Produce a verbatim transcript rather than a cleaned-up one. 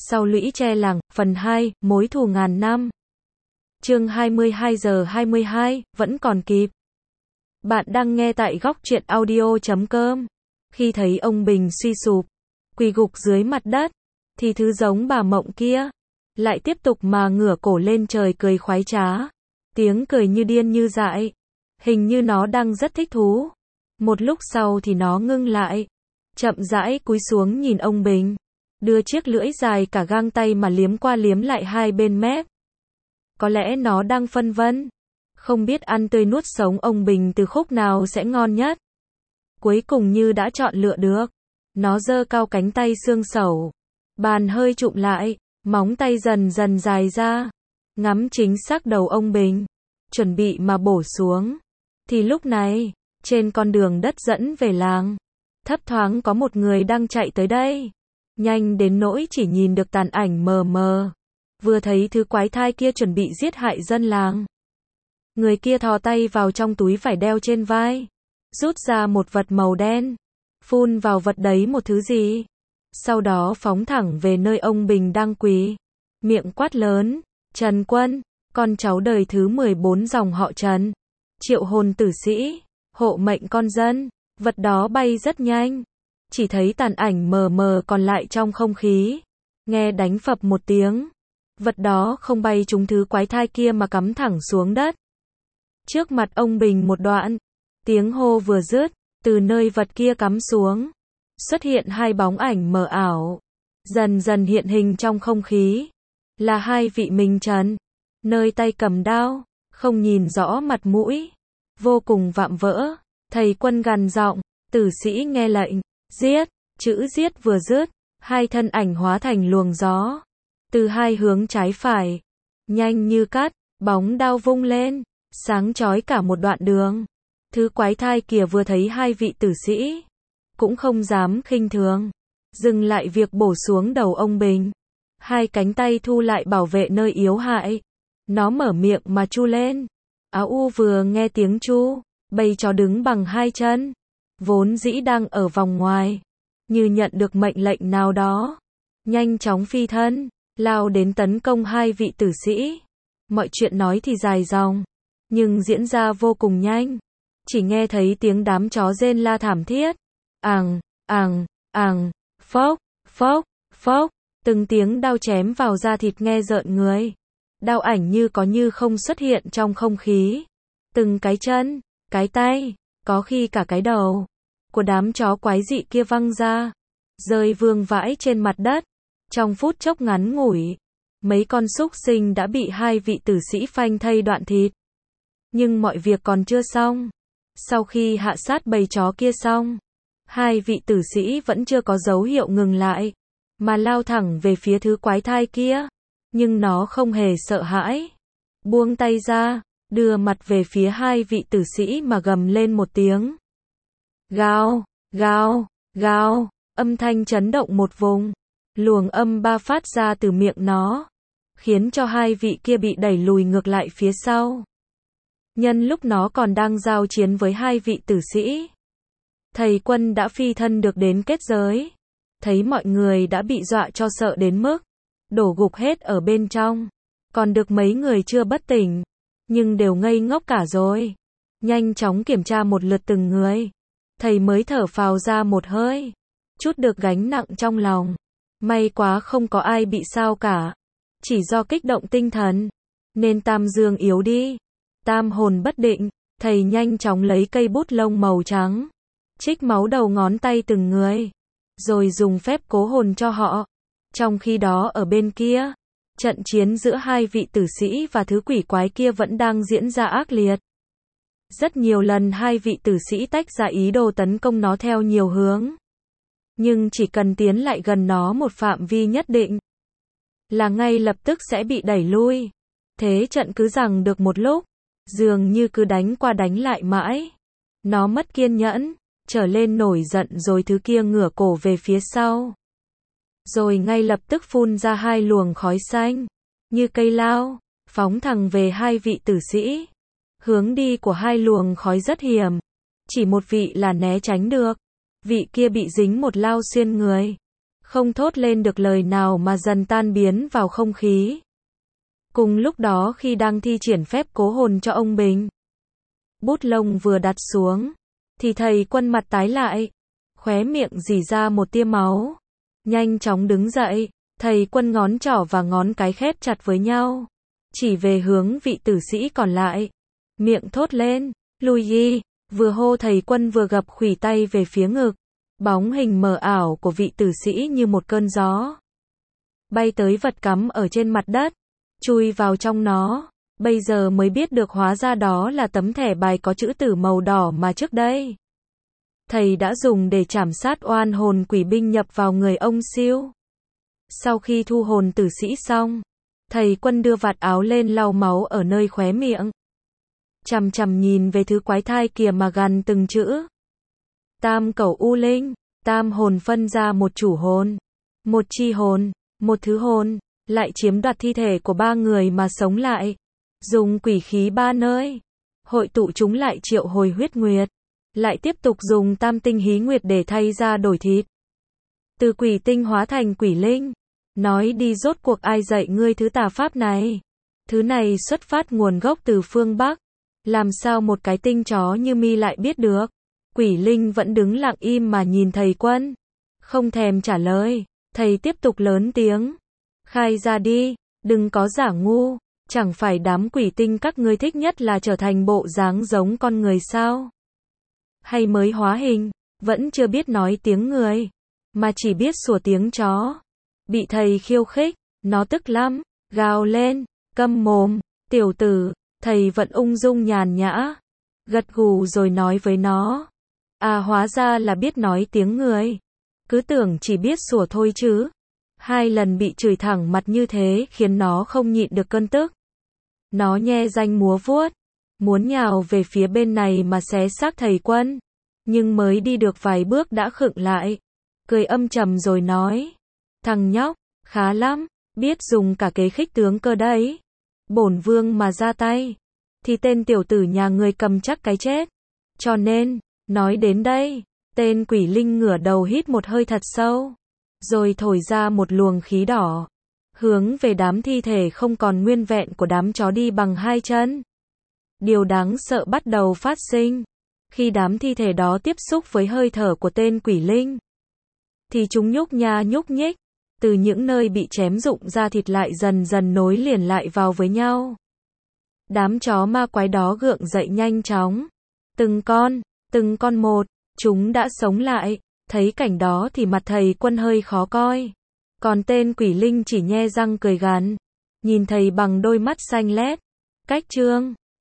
Sau lũy tre làng, phần hai, mối thù ngàn năm. Chương hai mươi hai giờ hai mươi hai, vẫn còn kịp. Bạn đang nghe tại góc truyện audio chấm com. Khi thấy ông Bình suy sụp, quỳ gục dưới mặt đất, thì thứ giống bà Mộng kia lại tiếp tục mà ngửa cổ lên trời cười khoái trá. Tiếng cười như điên như dại. Hình như nó đang rất thích thú. Một lúc sau thì nó ngưng lại, chậm rãi cúi xuống nhìn ông Bình, đưa chiếc lưỡi dài cả gang tay mà liếm qua liếm lại hai bên mép. Có lẽ nó đang phân vân, không biết ăn tươi nuốt sống ông Bình từ khúc nào sẽ ngon nhất. Cuối cùng như đã chọn lựa được. Nó giơ cao cánh tay xương sẩu, bàn hơi chụm lại, móng tay dần dần dài ra, ngắm chính xác đầu ông Bình, chuẩn bị mà bổ xuống. Thì lúc này, trên con đường đất dẫn về làng, thấp thoáng có một người đang chạy tới đây. Nhanh đến nỗi chỉ nhìn được tàn ảnh mờ mờ. Vừa thấy thứ quái thai kia chuẩn bị giết hại dân làng. Người kia thò tay vào trong túi vải đeo trên vai, rút ra một vật màu đen, phun vào vật đấy một thứ gì. Sau đó phóng thẳng về nơi ông Bình đang quỳ, miệng quát lớn: Trần Quân, con cháu đời thứ mười bốn dòng họ Trần, triệu hồn tử sĩ, hộ mệnh con dân. Vật đó bay rất nhanh, chỉ thấy tàn ảnh mờ mờ còn lại trong không khí. Nghe đánh phập một tiếng, vật đó không bay trúng thứ quái thai kia mà cắm thẳng xuống đất. Trước mặt ông Bình một đoạn, tiếng hô vừa dứt, từ nơi vật kia cắm xuống, xuất hiện hai bóng ảnh mờ ảo, dần dần hiện hình trong không khí. Là hai vị minh trần, nơi tay cầm đao, không nhìn rõ mặt mũi, vô cùng vạm vỡ. Thầy Quân gằn giọng: Tử sĩ nghe lệnh, giết. Chữ giết vừa dứt, hai thân ảnh hóa thành luồng gió, từ hai hướng trái phải, nhanh như cắt, bóng đao vung lên, sáng chói cả một đoạn đường. Thứ quái thai kia vừa thấy hai vị tử sĩ, cũng không dám khinh thường, dừng lại việc bổ xuống đầu ông Bình, hai cánh tay thu lại bảo vệ nơi yếu hại. Nó mở miệng mà chu lên. Áo u vừa nghe tiếng chu, bầy chó đứng bằng hai chân, vốn dĩ đang ở vòng ngoài, như nhận được mệnh lệnh nào đó, nhanh chóng phi thân, lao đến tấn công hai vị tử sĩ. Mọi chuyện nói thì dài dòng, nhưng diễn ra vô cùng nhanh. Chỉ nghe thấy tiếng đám chó rên la thảm thiết. Àng, àng, àng, phốc, phốc, phốc, từng tiếng đao chém vào da thịt nghe rợn người. Đao ảnh như có như không xuất hiện trong không khí. Từng cái chân, cái tay, có khi cả cái đầu của đám chó quái dị kia văng ra, rơi vương vãi trên mặt đất. Trong phút chốc ngắn ngủi, mấy con súc sinh đã bị hai vị tử sĩ phanh thây đoạn thịt. Nhưng mọi việc còn chưa xong. Sau khi hạ sát bầy chó kia xong, hai vị tử sĩ vẫn chưa có dấu hiệu ngừng lại, mà lao thẳng về phía thứ quái thai kia. Nhưng nó không hề sợ hãi, buông tay ra, đưa mặt về phía hai vị tử sĩ mà gầm lên một tiếng. Gào, gào, gào, âm thanh chấn động một vùng. Luồng âm ba phát ra từ miệng nó, khiến cho hai vị kia bị đẩy lùi ngược lại phía sau. Nhân lúc nó còn đang giao chiến với hai vị tử sĩ, thầy Quân đã phi thân được đến kết giới. Thấy mọi người đã bị dọa cho sợ đến mức đổ gục hết ở bên trong, còn được mấy người chưa bất tỉnh, nhưng đều ngây ngốc cả rồi. Nhanh chóng kiểm tra một lượt từng người, thầy mới thở phào ra một hơi, chút được gánh nặng trong lòng. May quá không có ai bị sao cả, chỉ do kích động tinh thần, nên tam dương yếu đi, tam hồn bất định. Thầy nhanh chóng lấy cây bút lông màu trắng, trích máu đầu ngón tay từng người, rồi dùng phép cố hồn cho họ. Trong khi đó ở bên kia, trận chiến giữa hai vị tử sĩ và thứ quỷ quái kia vẫn đang diễn ra ác liệt. Rất nhiều lần hai vị tử sĩ tách ra ý đồ tấn công nó theo nhiều hướng, nhưng chỉ cần tiến lại gần nó một phạm vi nhất định, là ngay lập tức sẽ bị đẩy lui. Thế trận cứ giằng được một lúc, dường như cứ đánh qua đánh lại mãi. Nó mất kiên nhẫn, trở lên nổi giận, rồi thứ kia ngửa cổ về phía sau, rồi ngay lập tức phun ra hai luồng khói xanh, như cây lao, phóng thẳng về hai vị tử sĩ. Hướng đi của hai luồng khói rất hiểm, chỉ một vị là né tránh được, vị kia bị dính một lao xuyên người. không thốt lên được lời nào mà dần tan biến vào không khí. Cùng lúc đó khi đang thi triển phép cố hồn cho ông Bình, bút lông vừa đặt xuống, thì thầy Quân mặt tái lại, khóe miệng rỉ ra một tia máu. Nhanh chóng đứng dậy, thầy Quân ngón trỏ và ngón cái khép chặt với nhau, chỉ về hướng vị tử sĩ còn lại, miệng thốt lên, lui đi, vừa hô thầy Quân vừa gập khuỷu tay về phía ngực, bóng hình mờ ảo của vị tử sĩ như một cơn gió bay tới vật cắm ở trên mặt đất, chui vào trong nó. Bây giờ mới biết được hóa ra đó là tấm thẻ bài có chữ tử màu đỏ mà trước đây thầy đã dùng để trảm sát oan hồn quỷ binh nhập vào người ông Siêu. Sau khi thu hồn tử sĩ xong, thầy Quân đưa vạt áo lên lau máu ở nơi khóe miệng, chằm chằm nhìn về thứ quái thai kia mà gằn từng chữ. Tam cẩu u linh, tam hồn phân ra một chủ hồn, một chi hồn, một thứ hồn, lại chiếm đoạt thi thể của ba người mà sống lại, dùng quỷ khí ba nơi, hội tụ chúng lại triệu hồi huyết nguyệt, lại tiếp tục dùng tam tinh hí nguyệt để thay ra đổi thịt. Từ quỷ tinh hóa thành quỷ linh. Nói đi, rốt cuộc ai dạy ngươi thứ tà pháp này? Thứ này xuất phát nguồn gốc từ phương Bắc. Làm sao một cái tinh chó như mi lại biết được? Quỷ linh vẫn đứng lặng im mà nhìn thầy Quân, không thèm trả lời. Thầy tiếp tục lớn tiếng, khai ra đi, đừng có giả ngu. Chẳng phải đám quỷ tinh các ngươi thích nhất là trở thành bộ dáng giống con người sao? Hay mới hóa hình, vẫn chưa biết nói tiếng người, mà chỉ biết sủa tiếng chó. Bị thầy khiêu khích, nó tức lắm, gào lên, câm mồm, tiểu tử. Thầy vẫn ung dung nhàn nhã, gật gù rồi nói với nó, à hóa ra là biết nói tiếng người, cứ tưởng chỉ biết sủa thôi chứ. Hai lần bị chửi thẳng mặt như thế khiến nó không nhịn được cơn tức. Nó nhe ranh múa vuốt, muốn nhào về phía bên này mà xé xác thầy Quân, nhưng mới đi được vài bước đã khựng lại, cười âm trầm rồi nói, thằng nhóc, khá lắm, biết dùng cả kế khích tướng cơ đấy. Bổn vương mà ra tay, thì tên tiểu tử nhà người cầm chắc cái chết. Cho nên, nói đến đây, tên quỷ linh ngửa đầu hít một hơi thật sâu, rồi thổi ra một luồng khí đỏ, hướng về đám thi thể không còn nguyên vẹn của đám chó đi bằng hai chân. Điều đáng sợ bắt đầu phát sinh, khi đám thi thể đó tiếp xúc với hơi thở của tên quỷ linh, thì chúng nhúc nha nhúc nhích, từ những nơi bị chém rụng ra thịt lại dần dần nối liền lại vào với nhau. Đám chó ma quái đó gượng dậy nhanh chóng, từng con, từng con một, chúng đã sống lại. Thấy cảnh đó thì mặt thầy Quân hơi khó coi, còn tên quỷ linh chỉ nhe răng cười gằn, nhìn thầy bằng đôi mắt xanh lét. Cách chương